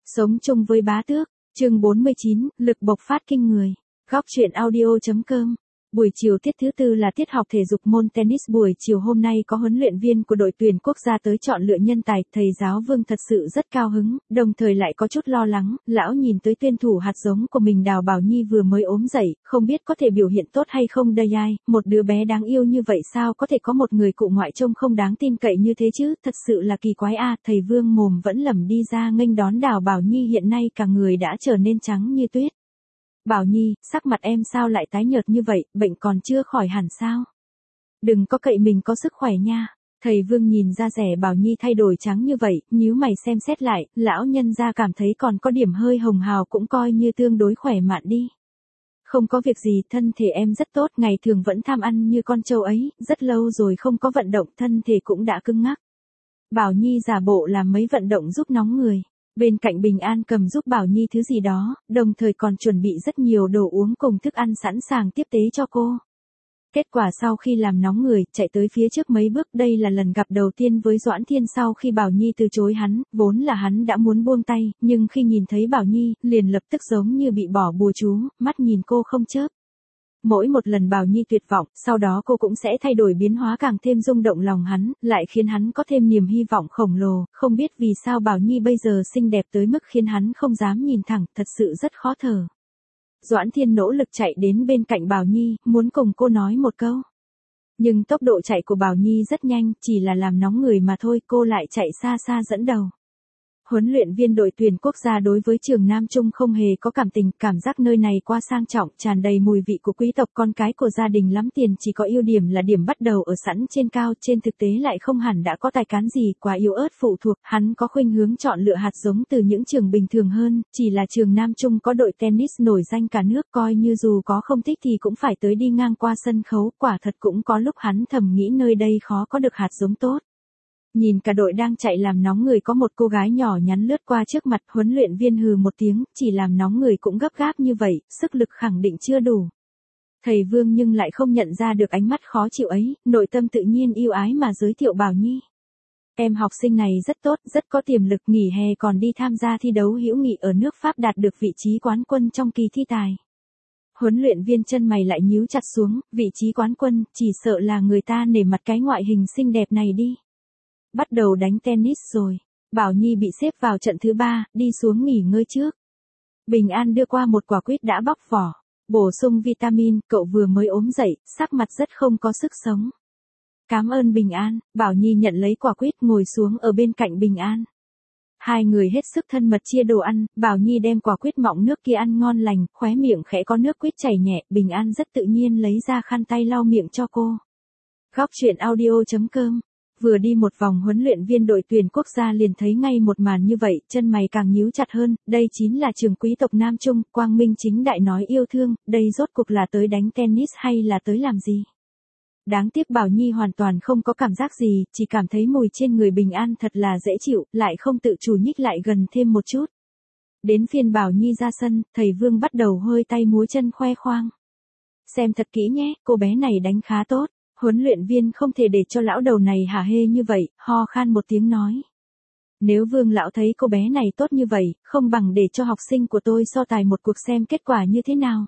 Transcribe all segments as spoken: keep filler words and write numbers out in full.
Sống chung với bá tước, chương bốn mươi chín, lực bộc phát kinh người. Góc truyện audio.com. Buổi chiều tiết thứ tư là tiết học thể dục môn tennis. Buổi chiều hôm nay có huấn luyện viên của đội tuyển quốc gia tới chọn lựa nhân tài. Thầy giáo Vương thật sự rất cao hứng, đồng thời lại có chút lo lắng. Lão nhìn tới tuyển thủ hạt giống của mình Đào Bảo Nhi vừa mới ốm dậy, không biết có thể biểu hiện tốt hay không đây ai. Một đứa bé đáng yêu như vậy sao có thể có một người cụ ngoại trông không đáng tin cậy như thế chứ, thật sự là kỳ quái a. À, thầy Vương mồm vẫn lẩm đi ra nghênh đón Đào Bảo Nhi, hiện nay cả người đã trở nên trắng như tuyết. Bảo Nhi, sắc mặt em sao lại tái nhợt như vậy, bệnh còn chưa khỏi hẳn sao? Đừng có cậy mình có sức khỏe nha. Thầy Vương nhìn ra rẻ Bảo Nhi thay đổi trắng như vậy, nhíu mày xem xét lại, lão nhân gia cảm thấy còn có điểm hơi hồng hào cũng coi như tương đối khỏe mạnh đi. Không có việc gì, thân thể em rất tốt, ngày thường vẫn tham ăn như con trâu ấy, rất lâu rồi không có vận động, thân thể cũng đã cứng ngắc. Bảo Nhi giả bộ làm mấy vận động giúp nóng người. Bên cạnh Bình An cầm giúp Bảo Nhi thứ gì đó, đồng thời còn chuẩn bị rất nhiều đồ uống cùng thức ăn sẵn sàng tiếp tế cho cô. Kết quả sau khi làm nóng người, chạy tới phía trước mấy bước, đây là lần gặp đầu tiên với Doãn Thiên sau khi Bảo Nhi từ chối hắn, vốn là hắn đã muốn buông tay, nhưng khi nhìn thấy Bảo Nhi, liền lập tức giống như bị bỏ bùa chú, mắt nhìn cô không chớp. Mỗi một lần Bảo Nhi tuyệt vọng, sau đó cô cũng sẽ thay đổi biến hóa càng thêm rung động lòng hắn, lại khiến hắn có thêm niềm hy vọng khổng lồ, không biết vì sao Bảo Nhi bây giờ xinh đẹp tới mức khiến hắn không dám nhìn thẳng, thật sự rất khó thở. Doãn Thiên nỗ lực chạy đến bên cạnh Bảo Nhi, muốn cùng cô nói một câu. Nhưng tốc độ chạy của Bảo Nhi rất nhanh, chỉ là làm nóng người mà thôi, cô lại chạy xa xa dẫn đầu. Huấn luyện viên đội tuyển quốc gia đối với trường Nam Trung không hề có cảm tình, cảm giác nơi này quá sang trọng, tràn đầy mùi vị của quý tộc, con cái của gia đình lắm tiền, chỉ có ưu điểm là điểm bắt đầu ở sẵn trên cao, trên thực tế lại không hẳn đã có tài cán gì, quá yếu ớt phụ thuộc, hắn có khuynh hướng chọn lựa hạt giống từ những trường bình thường hơn, chỉ là trường Nam Trung có đội tennis nổi danh cả nước, coi như dù có không thích thì cũng phải tới đi ngang qua sân khấu, quả thật cũng có lúc hắn thầm nghĩ nơi đây khó có được hạt giống tốt. Nhìn cả đội đang chạy làm nóng người, có một cô gái nhỏ nhắn lướt qua trước mặt, huấn luyện viên hừ một tiếng, chỉ làm nóng người cũng gấp gáp như vậy, sức lực khẳng định chưa đủ. Thầy Vương nhưng lại không nhận ra được ánh mắt khó chịu ấy, nội tâm tự nhiên yêu ái mà giới thiệu Bảo Nhi. Em học sinh này rất tốt, rất có tiềm lực, nghỉ hè còn đi tham gia thi đấu hữu nghị ở nước Pháp đạt được vị trí quán quân trong kỳ thi tài. Huấn luyện viên chân mày lại nhíu chặt xuống, vị trí quán quân, chỉ sợ là người ta nể mặt cái ngoại hình xinh đẹp này đi. Bắt đầu đánh tennis rồi. Bảo Nhi bị xếp vào trận thứ ba, đi xuống nghỉ ngơi trước. Bình An đưa qua một quả quýt đã bóc vỏ. Bổ sung vitamin, cậu vừa mới ốm dậy, sắc mặt rất không có sức sống. Cảm ơn Bình An. Bảo Nhi nhận lấy quả quýt, ngồi xuống ở bên cạnh Bình An. Hai người hết sức thân mật chia đồ ăn, Bảo Nhi đem quả quýt mọng nước kia ăn ngon lành, khóe miệng khẽ có nước quýt chảy nhẹ, Bình An rất tự nhiên lấy ra khăn tay lau miệng cho cô. Góc truyện audio.com. Vừa đi một vòng, huấn luyện viên đội tuyển quốc gia liền thấy ngay một màn như vậy, chân mày càng nhíu chặt hơn, đây chính là trường quý tộc Nam Trung, quang minh chính đại nói yêu thương, đây rốt cuộc là tới đánh tennis hay là tới làm gì? Đáng tiếc Bảo Nhi hoàn toàn không có cảm giác gì, chỉ cảm thấy mùi trên người Bình An thật là dễ chịu, lại không tự chủ nhích lại gần thêm một chút. Đến phiên Bảo Nhi ra sân, thầy Vương bắt đầu hơi tay múa chân khoe khoang. Xem thật kỹ nhé, cô bé này đánh khá tốt. Huấn luyện viên không thể để cho lão đầu này hả hê như vậy, ho khan một tiếng nói. Nếu Vương lão thấy cô bé này tốt như vậy, không bằng để cho học sinh của tôi so tài một cuộc xem kết quả như thế nào.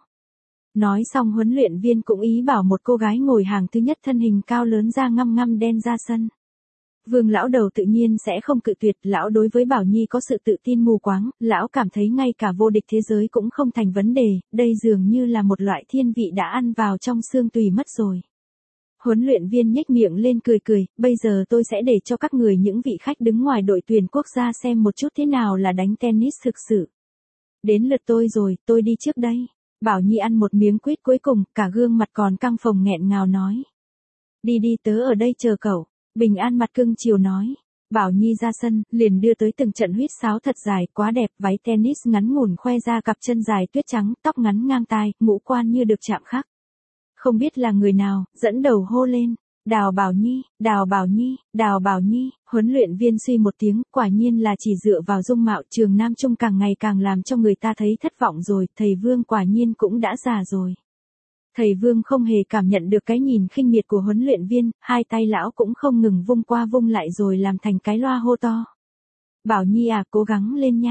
Nói xong huấn luyện viên cũng ý bảo một cô gái ngồi hàng thứ nhất thân hình cao lớn da ngăm ngăm đen ra sân. Vương lão đầu tự nhiên sẽ không cự tuyệt, lão đối với Bảo Nhi có sự tự tin mù quáng, lão cảm thấy ngay cả vô địch thế giới cũng không thành vấn đề, đây dường như là một loại thiên vị đã ăn vào trong xương tùy mất rồi. Huấn luyện viên nhếch miệng lên cười cười, bây giờ tôi sẽ để cho các người những vị khách đứng ngoài đội tuyển quốc gia xem một chút thế nào là đánh tennis thực sự. Đến lượt tôi rồi, tôi đi trước đây. Bảo Nhi ăn một miếng quýt cuối cùng, cả gương mặt còn căng phồng nghẹn ngào nói. Đi đi, tớ ở đây chờ cậu. Bình An mặt cưng chiều nói. Bảo Nhi ra sân, liền đưa tới từng trận huýt sáo thật dài, quá đẹp, váy tennis ngắn ngủn khoe ra cặp chân dài tuyết trắng, tóc ngắn ngang tai, ngũ quan như được chạm khắc. Không biết là người nào, dẫn đầu hô lên, Đào Bảo Nhi, Đào Bảo Nhi, Đào Bảo Nhi, huấn luyện viên suy một tiếng, quả nhiên là chỉ dựa vào dung mạo, trường Nam Trung càng ngày càng làm cho người ta thấy thất vọng rồi, thầy Vương quả nhiên cũng đã già rồi. Thầy Vương không hề cảm nhận được cái nhìn khinh miệt của huấn luyện viên, hai tay lão cũng không ngừng vung qua vung lại rồi làm thành cái loa hô to. Bảo Nhi à, cố gắng lên nha.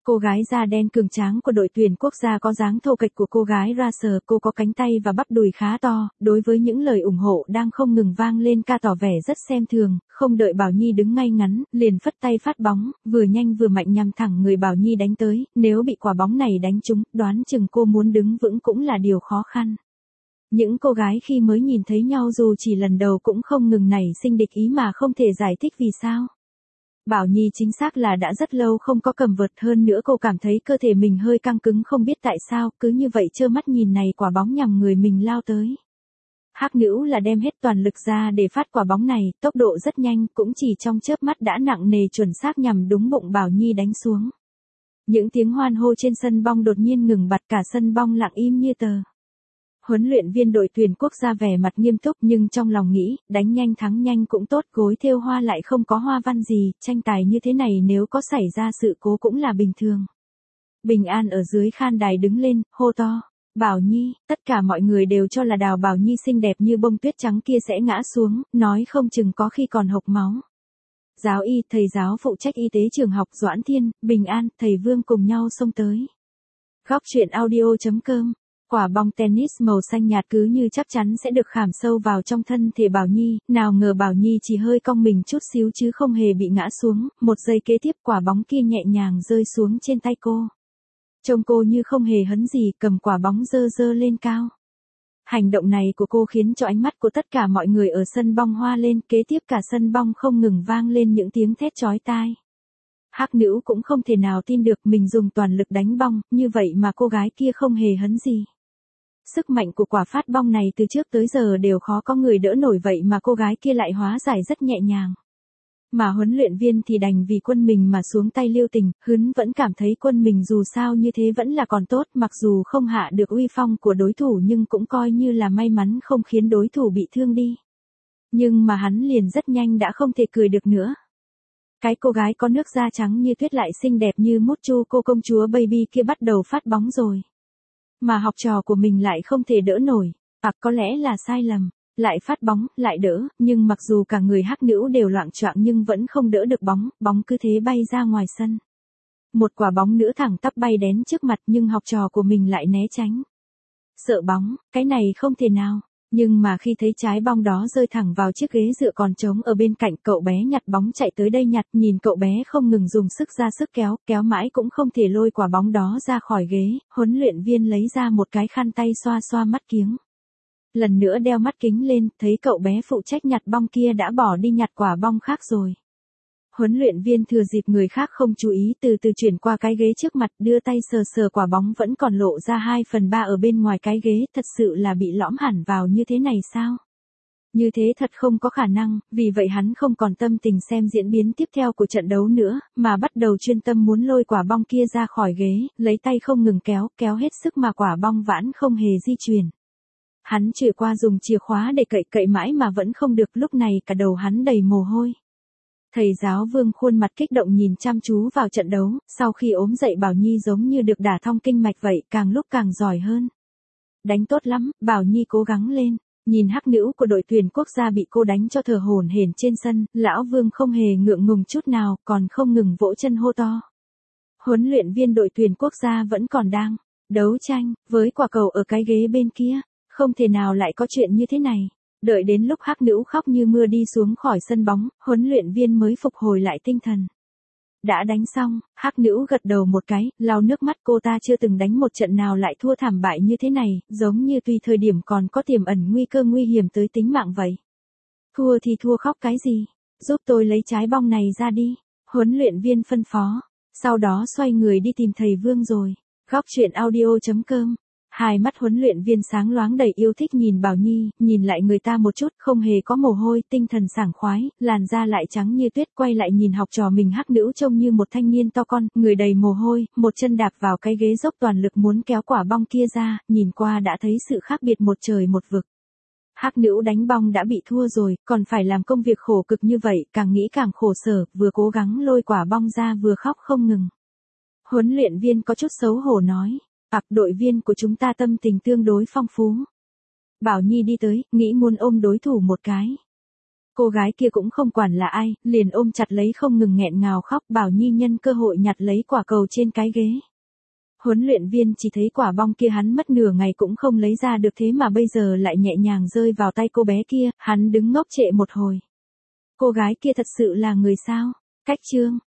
Cô gái da đen cường tráng của đội tuyển quốc gia có dáng thô kệch của cô gái Russell, cô có cánh tay và bắp đùi khá to, đối với những lời ủng hộ đang không ngừng vang lên ca tỏ vẻ rất xem thường, không đợi Bảo Nhi đứng ngay ngắn, liền phất tay phát bóng, vừa nhanh vừa mạnh nhằm thẳng người Bảo Nhi đánh tới, nếu bị quả bóng này đánh trúng, đoán chừng cô muốn đứng vững cũng là điều khó khăn. Những cô gái khi mới nhìn thấy nhau dù chỉ lần đầu cũng không ngừng nảy sinh địch ý mà không thể giải thích vì sao. Bảo Nhi chính xác là đã rất lâu không có cầm vợt, hơn nữa cô cảm thấy cơ thể mình hơi căng cứng không biết tại sao, cứ như vậy trơ mắt nhìn này quả bóng nhằm người mình lao tới. Hắc Nữ là đem hết toàn lực ra để phát quả bóng này, tốc độ rất nhanh, cũng chỉ trong chớp mắt đã nặng nề chuẩn xác nhằm đúng bụng Bảo Nhi đánh xuống. Những tiếng hoan hô trên sân bóng đột nhiên ngừng bặt, cả sân bóng lặng im như tờ. Huấn luyện viên đội tuyển quốc gia vẻ mặt nghiêm túc nhưng trong lòng nghĩ, đánh nhanh thắng nhanh cũng tốt, gối thêu hoa lại không có hoa văn gì, tranh tài như thế này nếu có xảy ra sự cố cũng là bình thường. Bình An ở dưới khan đài đứng lên, hô to, Bảo Nhi, tất cả mọi người đều cho là Đào Bảo Nhi xinh đẹp như bông tuyết trắng kia sẽ ngã xuống, nói không chừng có khi còn hộc máu. Giáo y, thầy giáo phụ trách y tế trường học Doãn Thiên, Bình An, thầy Vương cùng nhau xông tới. Góc truyện audio chấm com. Quả bóng tennis màu xanh nhạt cứ như chắc chắn sẽ được khảm sâu vào trong thân thể Bảo Nhi, nào ngờ Bảo Nhi chỉ hơi cong mình chút xíu chứ không hề bị ngã xuống, một giây kế tiếp quả bóng kia nhẹ nhàng rơi xuống trên tay cô. Trông cô như không hề hấn gì, cầm quả bóng dơ dơ lên cao. Hành động này của cô khiến cho ánh mắt của tất cả mọi người ở sân bóng hoa lên, kế tiếp cả sân bóng không ngừng vang lên những tiếng thét chói tai. Hắc Nữ cũng không thể nào tin được mình dùng toàn lực đánh bóng, như vậy mà cô gái kia không hề hấn gì. Sức mạnh của quả phát bóng này từ trước tới giờ đều khó có người đỡ nổi, vậy mà cô gái kia lại hóa giải rất nhẹ nhàng. Mà huấn luyện viên thì đành vì quân mình mà xuống tay lưu tình, hắn vẫn cảm thấy quân mình dù sao như thế vẫn là còn tốt, mặc dù không hạ được uy phong của đối thủ nhưng cũng coi như là may mắn không khiến đối thủ bị thương đi. Nhưng mà hắn liền rất nhanh đã không thể cười được nữa. Cái cô gái có nước da trắng như tuyết lại xinh đẹp như mút chu cô công chúa baby kia bắt đầu phát bóng rồi. Mà học trò của mình lại không thể đỡ nổi, hoặc có lẽ là sai lầm, lại phát bóng, lại đỡ, nhưng mặc dù cả người Hắc Nữ đều loạng choạng nhưng vẫn không đỡ được bóng, bóng cứ thế bay ra ngoài sân. Một quả bóng nữa thẳng tắp bay đến trước mặt nhưng học trò của mình lại né tránh. Sợ bóng, cái này không thể nào. Nhưng mà khi thấy trái bóng đó rơi thẳng vào chiếc ghế dựa còn trống ở bên cạnh, cậu bé nhặt bóng chạy tới đây nhặt, nhìn cậu bé không ngừng dùng sức ra sức kéo, kéo mãi cũng không thể lôi quả bóng đó ra khỏi ghế, huấn luyện viên lấy ra một cái khăn tay xoa xoa mắt kiếng. Lần nữa đeo mắt kính lên, thấy cậu bé phụ trách nhặt bóng kia đã bỏ đi nhặt quả bóng khác rồi. Huấn luyện viên thừa dịp người khác không chú ý từ từ chuyển qua cái ghế trước mặt, đưa tay sờ sờ quả bóng vẫn còn lộ ra hai phần ba ở bên ngoài cái ghế, thật sự là bị lõm hẳn vào như thế này sao? Như thế thật không có khả năng, vì vậy hắn không còn tâm tình xem diễn biến tiếp theo của trận đấu nữa, mà bắt đầu chuyên tâm muốn lôi quả bóng kia ra khỏi ghế, lấy tay không ngừng kéo, kéo hết sức mà quả bóng vãn không hề di chuyển. Hắn chìa qua dùng chìa khóa để cậy cậy mãi mà vẫn không được, lúc này cả đầu hắn đầy mồ hôi. Thầy giáo Vương khuôn mặt kích động nhìn chăm chú vào trận đấu, sau khi ốm dậy Bảo Nhi giống như được đả thông kinh mạch vậy, càng lúc càng giỏi hơn. Đánh tốt lắm, Bảo Nhi cố gắng lên. Nhìn Hắc Nữ của đội tuyển quốc gia bị cô đánh cho thở hổn hển trên sân, lão Vương không hề ngượng ngùng chút nào, còn không ngừng vỗ chân hô to. Huấn luyện viên đội tuyển quốc gia vẫn còn đang đấu tranh với quả cầu ở cái ghế bên kia, không thể nào lại có chuyện như thế này. Đợi đến lúc Hắc Nữ khóc như mưa đi xuống khỏi sân bóng, huấn luyện viên mới phục hồi lại tinh thần. Đã đánh xong, Hắc Nữ gật đầu một cái, lau nước mắt, cô ta chưa từng đánh một trận nào lại thua thảm bại như thế này, giống như tùy thời điểm còn có tiềm ẩn nguy cơ nguy hiểm tới tính mạng vậy. Thua thì thua khóc cái gì, giúp tôi lấy trái bóng này ra đi, huấn luyện viên phân phó, sau đó xoay người đi tìm thầy Vương rồi. Góc truyện audio chấm com. Hai mắt huấn luyện viên sáng loáng đầy yêu thích nhìn Bảo Nhi, nhìn lại người ta một chút, không hề có mồ hôi, tinh thần sảng khoái, làn da lại trắng như tuyết, quay lại nhìn học trò mình Hắc Nữ trông như một thanh niên to con, người đầy mồ hôi, một chân đạp vào cái ghế dốc toàn lực muốn kéo quả bóng kia ra, nhìn qua đã thấy sự khác biệt một trời một vực. Hắc Nữ đánh bóng đã bị thua rồi, còn phải làm công việc khổ cực như vậy, càng nghĩ càng khổ sở, vừa cố gắng lôi quả bóng ra vừa khóc không ngừng. Huấn luyện viên có chút xấu hổ nói. Ặc, đội viên của chúng ta tâm tình tương đối phong phú. Bảo Nhi đi tới, nghĩ muốn ôm đối thủ một cái. Cô gái kia cũng không quản là ai, liền ôm chặt lấy không ngừng nghẹn ngào khóc, Bảo Nhi nhân cơ hội nhặt lấy quả cầu trên cái ghế. Huấn luyện viên chỉ thấy quả bong kia hắn mất nửa ngày cũng không lấy ra được, thế mà bây giờ lại nhẹ nhàng rơi vào tay cô bé kia, hắn đứng ngốc trệ một hồi. Cô gái kia thật sự là người sao? Cách chương